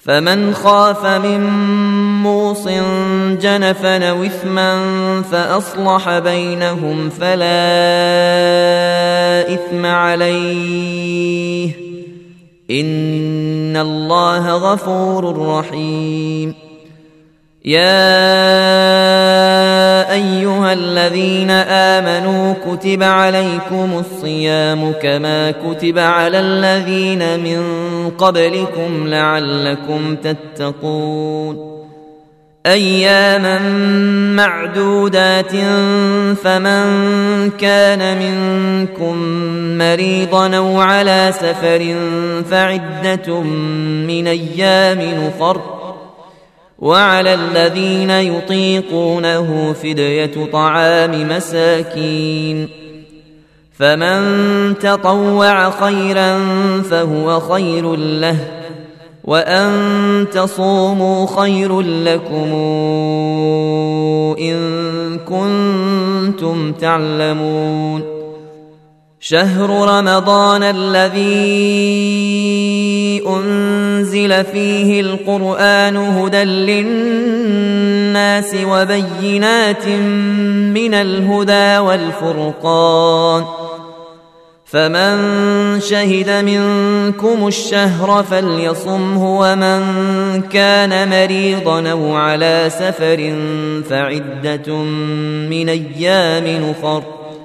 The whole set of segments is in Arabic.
فمن خاف من موص جنفا أو إثما فأصلح بينهم فلا إثم عليه إن الله غفور رحيم. يا أيها الذين آمنوا كتب عليكم الصيام كما كتب على الذين من قبلكم لعلكم تتقون. أياما معدودات فمن كان منكم مريضا أو على سفر فعدة من أيام أخر وعلى الذين يطيقونه فدية طعام مساكين فمن تطوع خيرا فهو خير له وأن تصوموا خير لكم إن كنتم تعلمون. شهر رمضان الذي أنزل فيه القرآن هدى للناس وبينات من الهدى والفرقان فمن شهد منكم الشهر فليصمه ومن كان مريضا أو على سفر فعدة من أيام أخر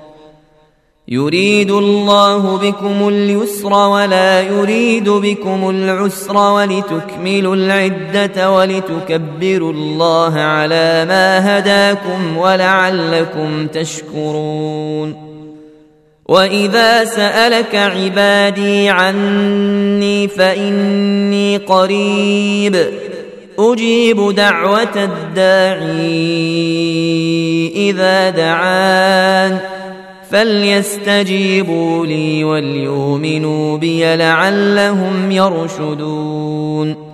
يريد الله بكم اليسر ولا يريد بكم العسر ولتكملوا العدة ولتكبروا الله على ما هداكم ولعلكم تشكرون. وإذا سألك عبادي عني فإني قريب أجيب دعوة الداعي إذا دعان فليستجيبوا لي وليؤمنوا بي لعلهم يرشدون.